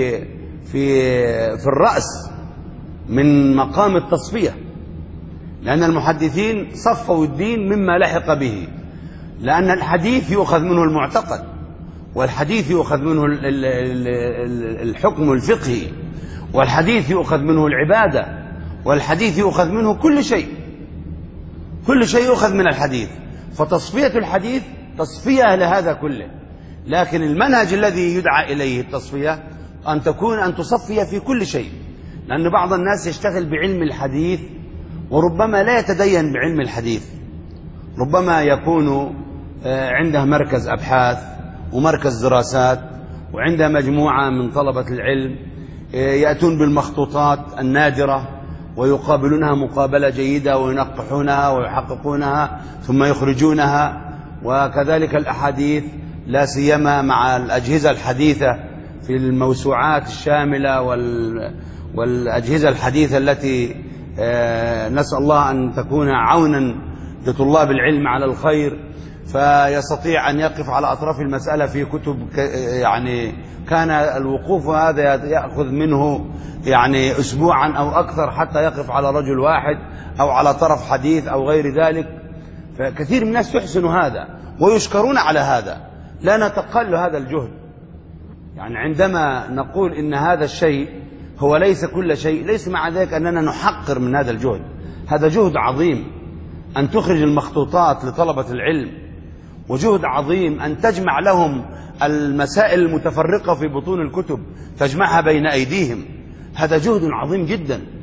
في الرأس من مقام التصفية، لأن المحدثين صفوا الدين مما لحق به، لأن الحديث يؤخذ منه المعتقد، والحديث يؤخذ منه الحكم الفقهي، والحديث يؤخذ منه العبادة، والحديث يؤخذ منه كل شيء يؤخذ من الحديث. فتصفية الحديث تصفية لهذا كله. لكن المنهج الذي يدعى إليه التصفية أن تصفي في كل شيء، لأن بعض الناس يشتغل بعلم الحديث وربما لا يتدين بعلم الحديث، ربما يكون عنده مركز أبحاث ومركز دراسات، وعنده مجموعة من طلبة العلم يأتون بالمخطوطات النادرة ويقابلونها مقابلة جيدة وينقحونها ويحققونها ثم يخرجونها. وكذلك الأحاديث، لا سيما مع الأجهزة الحديثة في الموسوعات الشاملة والأجهزة الحديثة التي نسأل الله أن تكون عونا لطلاب العلم على الخير، فيستطيع أن يقف على أطراف المسألة في كتب كان الوقوف هذا يأخذ منه أسبوعا أو أكثر حتى يقف على رجل واحد أو على طرف حديث أو غير ذلك. فكثير من الناس يحسن هذا ويشكرون على هذا، لا نتقل هذا الجهد. عندما نقول إن هذا الشيء هو ليس كل شيء، ليس مع ذلك أننا نحقر من هذا الجهد. هذا جهد عظيم أن تخرج المخطوطات لطلبة العلم، وجهد عظيم أن تجمع لهم المسائل المتفرقة في بطون الكتب، تجمعها بين أيديهم. هذا جهد عظيم جدا.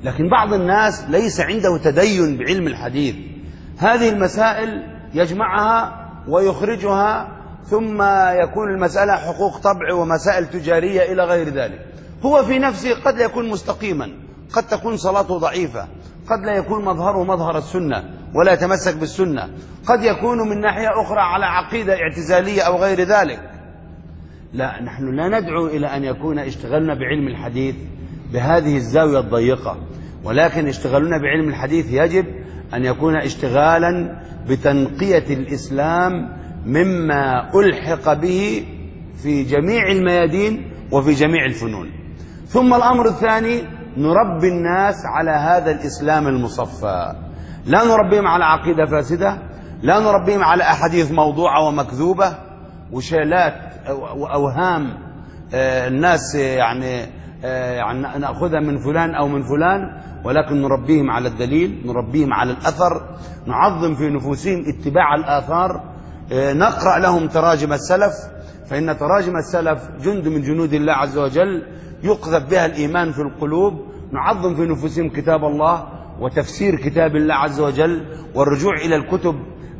لكن بعض الناس ليس عنده تدين بعلم الحديث، هذه المسائل يجمعها ويخرجها، ثم يكون المسألة حقوق طبع ومسائل تجارية إلى غير ذلك. هو في نفسه قد لا يكون مستقيما، قد تكون صلاته ضعيفة، قد لا يكون مظهره مظهر السنة ولا يتمسك بالسنة، قد يكون من ناحية أخرى على عقيدة اعتزالية أو غير ذلك. لا، نحن لا ندعو إلى أن يكون اشتغلنا بعلم الحديث بهذه الزاوية الضيقة، ولكن اشتغلنا بعلم الحديث يجب أن يكون اشتغالا بتنقية الإسلام مما ألحق به في جميع الميادين وفي جميع الفنون. ثم الأمر الثاني، نربي الناس على هذا الإسلام المصفى، لا نربيهم على عقيدة فاسدة، لا نربيهم على أحاديث موضوعة ومكذوبة وشيلات وأوهام الناس يعني نأخذها من فلان أو من فلان، ولكن نربيهم على الدليل، نربيهم على الأثر، نعظم في نفوسهم اتباع الآثار، نقرأ لهم تراجم السلف، فإن تراجم السلف جند من جنود الله عز وجل يقذف بها الإيمان في القلوب. نعظم في نفوسهم كتاب الله وتفسير كتاب الله عز وجل، والرجوع إلى الكتب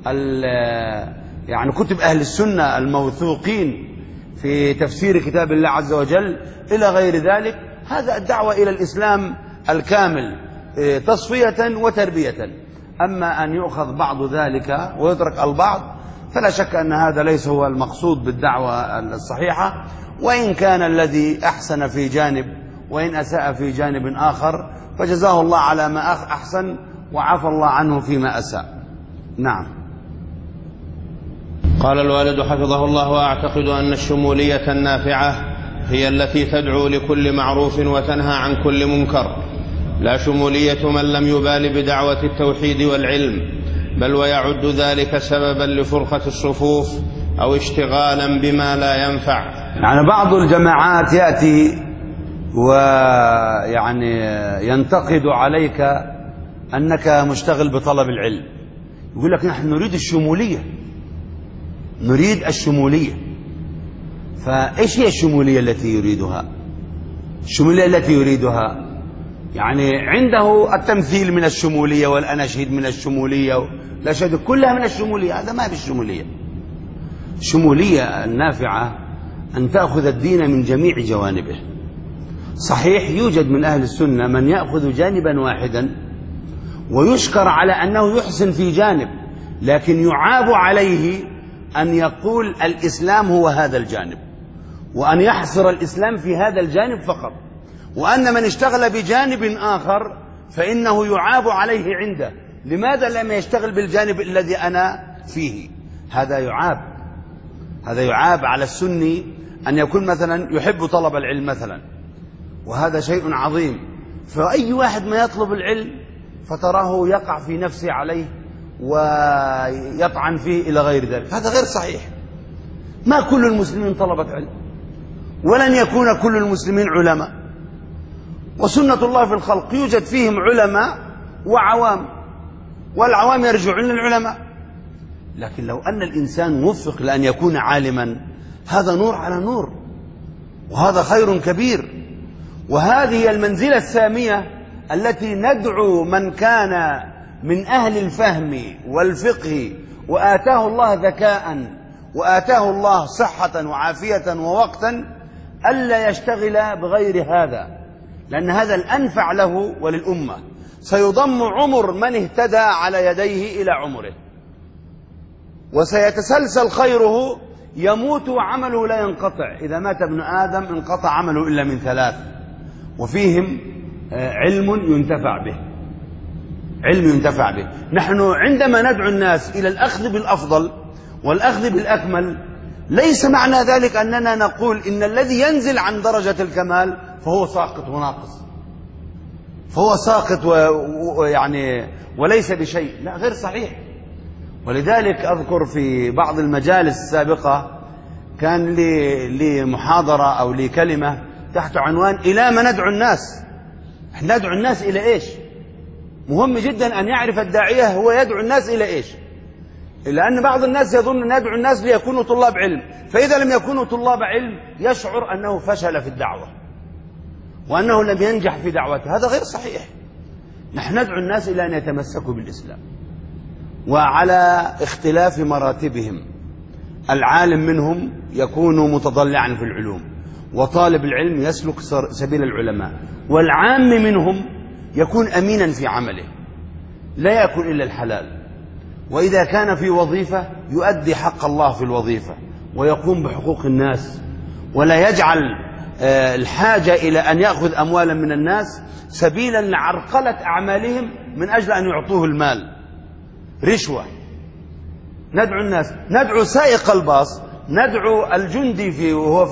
يعني كتب أهل السنة الموثوقين في تفسير كتاب الله عز وجل إلى غير ذلك. هذا الدعوة إلى الإسلام الكامل تصفية وتربية. أما أن يؤخذ بعض ذلك ويترك البعض فلا شك أن هذا ليس هو المقصود بالدعوة الصحيحة، وإن كان الذي أحسن في جانب وإن أساء في جانب آخر فجزاه الله على ما أحسن وعفى الله عنه فيما أساء. نعم. قال الوالد حفظه الله: وأعتقد أن الشمولية النافعة هي التي تدعو لكل معروف وتنهى عن كل منكر، لا شمولية من لم يبال بدعوة التوحيد والعلم، بل ويعد ذلك سببا لفرقة الصفوف أو اشتغالا بما لا ينفع. يعني بعض الجماعات يأتي ويعني ينتقد عليك أنك مشتغل بطلب العلم، يقول لك نحن نريد الشمولية، نريد الشمولية. فإيش هي الشمولية التي يريدها؟ الشمولية التي يريدها يعني عنده التمثيل من الشمولية والأناشيد من الشمولية، الأناشيد كلها من الشمولية. هذا ما في الشمولية. الشمولية النافعة أن تأخذ الدين من جميع جوانبه. صحيح يوجد من أهل السنة من يأخذ جانبا واحدا ويشكر على أنه يحسن في جانب، لكن يعاب عليه أن يقول الإسلام هو هذا الجانب، وأن يحصر الإسلام في هذا الجانب فقط، وأن من اشتغل بجانب آخر فإنه يعاب عليه عنده. لماذا لم يشتغل بالجانب الذي أنا فيه؟ هذا يعاب. هذا يعاب على السني أن يكون مثلا يحب طلب العلم مثلا، وهذا شيء عظيم، فأي واحد ما يطلب العلم فتراه يقع في نفسه عليه ويطعن فيه إلى غير ذلك. هذا غير صحيح. ما كل المسلمين طلبة علم، ولن يكون كل المسلمين علماء، وسنة الله في الخلق يوجد فيهم علماء وعوام، والعوام يرجعون للعلماء. لكن لو أن الإنسان موفق لأن يكون عالما، هذا نور على نور، وهذا خير كبير. وهذه هي المنزلة السامية التي ندعو من كان من أهل الفهم والفقه وآتاه الله ذكاء وآتاه الله صحة وعافية ووقتا ألا يشتغل بغير هذا، لأن هذا الأنفع له وللأمة. سيضم عمر من اهتدى على يديه إلى عمره، وسيتسلسل خيره، يموت وعمله لا ينقطع. إذا مات ابن آدم انقطع عمله إلا من ثلاث، وفيهم علم ينتفع به، علم ينتفع به. نحن عندما ندعو الناس إلى الأخذ بالأفضل والأخذ بالأكمل، ليس معنى ذلك أننا نقول إن الذي ينزل عن درجة الكمال فهو ساقط وناقص، فهو ساقط ويعني وليس بشيء. لا، غير صحيح. ولذلك أذكر في بعض المجالس السابقة كان لي محاضرة أو لي كلمة تحت عنوان إلى ما ندعو الناس. ندعو الناس إلى إيش؟ مهم جدا أن يعرف الداعية هو يدعو الناس إلى إيش، لأن بعض الناس يظن ندعو الناس ليكونوا طلاب علم، فإذا لم يكونوا طلاب علم يشعر أنه فشل في الدعوة وأنه لم ينجح في دعوته. هذا غير صحيح. نحن ندعو الناس إلى أن يتمسكوا بالإسلام وعلى اختلاف مراتبهم. العالم منهم يكون متضلعا في العلوم، وطالب العلم يسلك سبيل العلماء، والعام منهم يكون أمينا في عمله لا يأكل إلا الحلال، وإذا كان في وظيفة يؤدي حق الله في الوظيفة ويقوم بحقوق الناس، ولا يجعل الحاجة إلى أن يأخذ أموالا من الناس سبيلا لعرقلة أعمالهم من أجل أن يعطوه المال رشوة. ندعو الناس، ندعو سائق الباص، ندعو الجندي وهو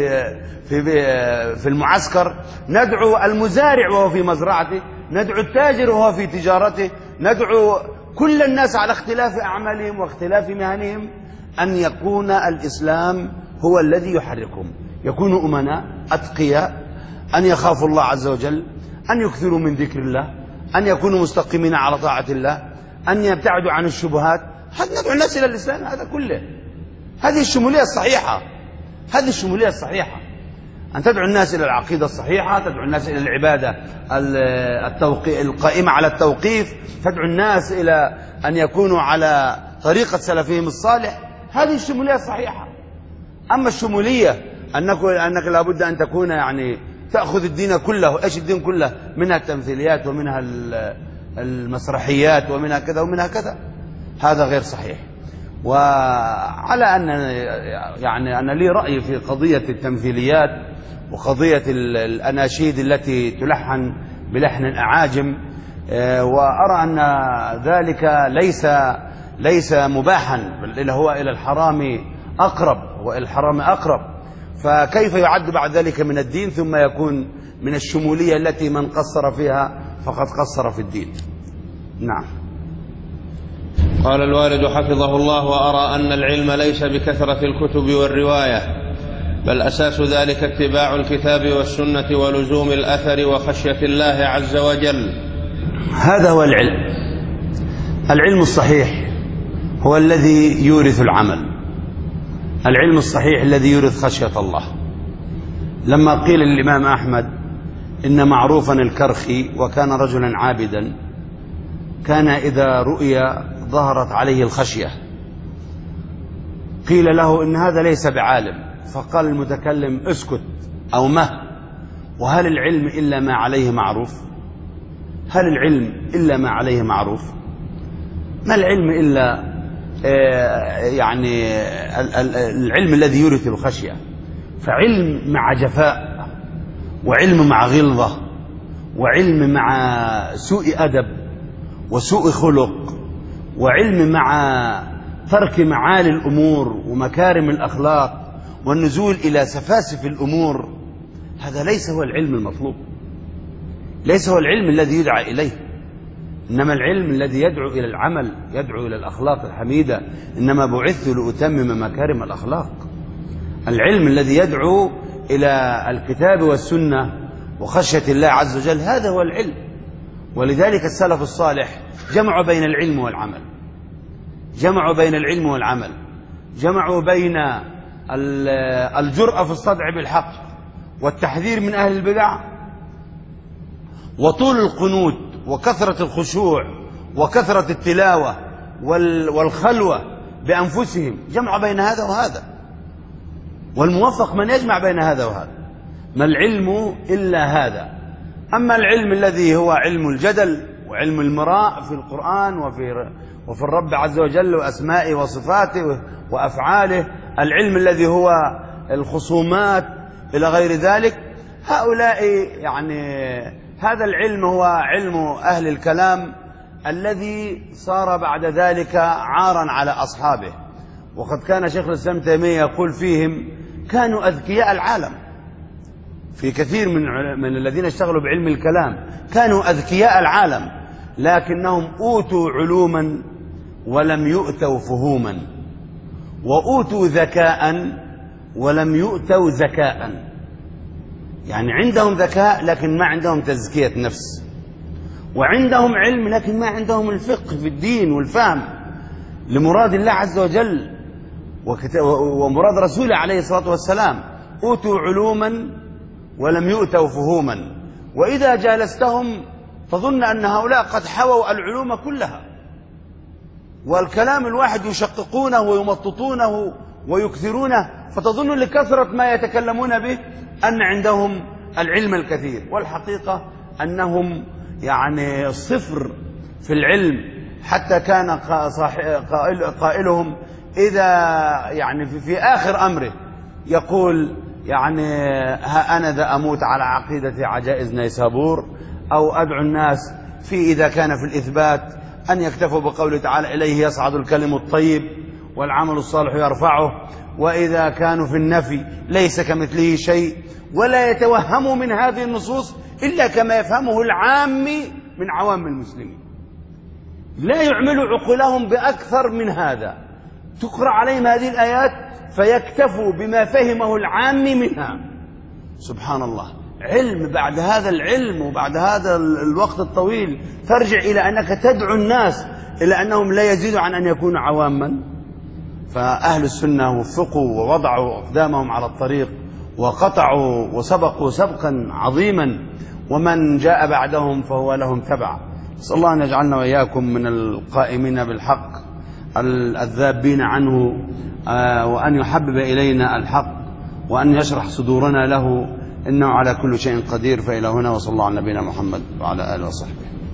في المعسكر، ندعو المزارع وهو في مزرعته، ندعو التاجر وهو في تجارته، ندعو كل الناس على اختلاف أعمالهم واختلاف مهنهم أن يكون الإسلام هو الذي يحركهم، يكونوا أمناء أتقياء، أن يخافوا الله عز وجل، أن يكثروا من ذكر الله، أن يكونوا مستقيمين على طاعة الله، أن يبتعدوا عن الشبهات. هذا ندعو الناس إلى الإسلام، هذا كله. هذه الشمولية الصحيحة، هذه الشمولية الصحيحة، أن تدعو الناس إلى العقيدة الصحيحة، تدعو الناس إلى العبادة القائمة على التوقيف، تدعو الناس إلى أن يكونوا على طريقة سلفهم الصالح. هذه الشمولية الصحيحة. أما الشمولية أنك لابد أن تكون يعني تأخذ الدين كله، إيش الدين كله؟ منها التمثيليات ومنها المسرحيات ومنها كذا ومنها كذا، هذا غير صحيح. وعلى أن يعني أنا لي رأي في قضية التمثيليات وقضية الأناشيد التي تلحن بلحن الأعاجم، وأرى أن ذلك ليس مباحا، بل هو إلى الحرام أقرب، وإلى الحرام أقرب. فكيف يعد بعد ذلك من الدين ثم يكون من الشمولية التي من قصر فيها فقد قصر في الدين؟ نعم. قال الوالد حفظه الله: وأرى أن العلم ليس بكثرة الكتب والرواية، بل أساس ذلك اتباع الكتاب والسنة ولزوم الأثر وخشية الله عز وجل. هذا هو العلم. العلم الصحيح هو الذي يورث العمل، العلم الصحيح الذي يورث خشية الله. لما قيل للإمام أحمد إن معروفا الكرخي وكان رجلا عابدا، كان إذا رؤي ظهرت عليه الخشية، قيل له إن هذا ليس بعالم، فقال المتكلم: اسكت أو مه، وهل العلم إلا ما عليه معروف؟ هل العلم إلا ما عليه معروف؟ ما العلم إلا يعني العلم الذي يورث الخشية. فعلم مع جفاء، وعلم مع غلظة، وعلم مع سوء أدب وسوء خلق، وعلم مع ترك معالي الأمور ومكارم الأخلاق والنزول إلى سفاسف الأمور. هذا ليس هو العلم المطلوب، ليس هو العلم الذي يدعى إليه، إنما العلم الذي يدعو إلى العمل، يدعو إلى الأخلاق الحميدة. إنما بعثت لأتمم مكارم الأخلاق. العلم الذي يدعو إلى الكتاب والسنة وخشية الله عز وجل، هذا هو العلم. ولذلك السلف الصالح جمعوا بين العلم والعمل، جمعوا بين العلم والعمل، جمعوا بين الجرأة في الصدع بالحق والتحذير من أهل البدع، وطول القنوت وكثرة الخشوع وكثرة التلاوة والخلوة بأنفسهم، جمع بين هذا وهذا. والموفق من يجمع بين هذا وهذا. ما العلم إلا هذا. أما العلم الذي هو علم الجدل وعلم المراء في القرآن وفي الرب عز وجل وأسمائه وصفاته وأفعاله، العلم الذي هو الخصومات إلى غير ذلك، هؤلاء يعني هذا العلم هو علم أهل الكلام الذي صار بعد ذلك عارا على أصحابه. وقد كان شيخ الإسلام تيمية يقول فيهم: كانوا أذكياء العالم. في كثير من الذين اشتغلوا بعلم الكلام كانوا أذكياء العالم، لكنهم أوتوا علوما ولم يؤتوا فهوما، وأوتوا ذكاء ولم يؤتوا ذكاء. يعني عندهم ذكاء لكن ما عندهم تزكية نفس، وعندهم علم لكن ما عندهم الفقه في الدين والفهم لمراد الله عز وجل ومراد رسوله عليه الصلاة والسلام. أوتوا علوما ولم يؤتوا فهوما، وإذا جالستهم تظن أن هؤلاء قد حووا العلوم كلها، والكلام الواحد يشققونه ويمططونه ويكثرونه، فتظن لكثرة ما يتكلمون به أن عندهم العلم الكثير، والحقيقة أنهم يعني صفر في العلم. حتى كان قائلهم إذا يعني في آخر أمره يقول يعني ها أنا ذا أموت على عقيدة عجائز نيسابور، أو أدعو الناس إذا كان في الإثبات أن يكتفوا بقوله تعالى إليه يصعد الكلم الطيب والعمل الصالح يرفعه، وإذا كانوا في النفي ليس كمثله شيء، ولا يتوهموا من هذه النصوص إلا كما يفهمه العامي من عوام المسلمين، لا يعملوا عقولهم بأكثر من هذا. تقرأ عليهم هذه الآيات فيكتفوا بما فهمه العامي منها. سبحان الله، علم بعد هذا العلم وبعد هذا الوقت الطويل ترجع إلى أنك تدعو الناس إلى أنهم لا يزيدوا عن أن يكونوا عواما. فأهل السنة وفقوا ووضعوا أقدامهم على الطريق وقطعوا وسبقوا سبقا عظيما، ومن جاء بعدهم فهو لهم تبع. نسأل الله أن يجعلنا وإياكم من القائمين بالحق الذابين عنه، وأن يحبب إلينا الحق وأن يشرح صدورنا له، إنه على كل شيء قدير. فإلى هنا، وصلى الله على نبينا محمد وعلى آله وصحبه.